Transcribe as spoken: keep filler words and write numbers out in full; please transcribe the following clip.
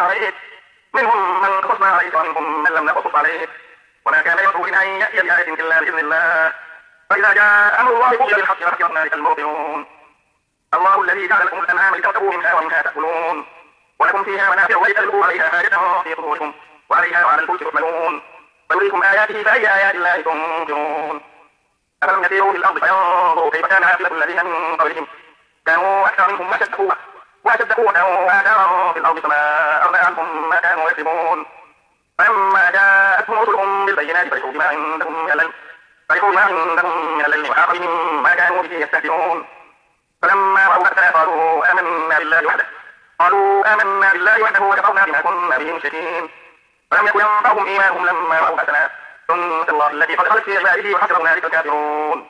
عليك منهم من قصصنا عليك ومنهم من لم نقصص عليك وما كان لرسول أن يأتي بآية إلا بإذن الله فإذا جاء أمر الله قضي بالحق وخسر هنالك المبطلون الله الذي جعل لكم الأنعام لتركبوا منها ومنها تأكلون ولكم فيها منافع ولتبلغوا عليها حاجة في صدوركم وعليها وعلى الفلك تحملون ويريكم آياته فأي آيات الله تنكرون أفلم يسيروا في الأرض فينظروا كيف كان عاقبة الذين من قبلهم كانوا أكثر منهم وأشد قوة وأشد قوة وآثارا في الأرض فما أغنى عنهم ما كانوا يكسبون فلما جاءتهم رسلهم بالبينات فرحوا بما عندهم من العلم فرحوا بما عندهم من العلم وحاق بهم ما كانوا به يستهزئون فلما رأوا بأسنا قالوا آمنا بالله وحده قالوا آمنا بالله وحده وكفرنا بما كنا به مشركين فلم يكن ينفعهم إيمانهم لما رأوا بأسنا سنة الله التي قد خلت في عباده وحسب هنالك الكافرون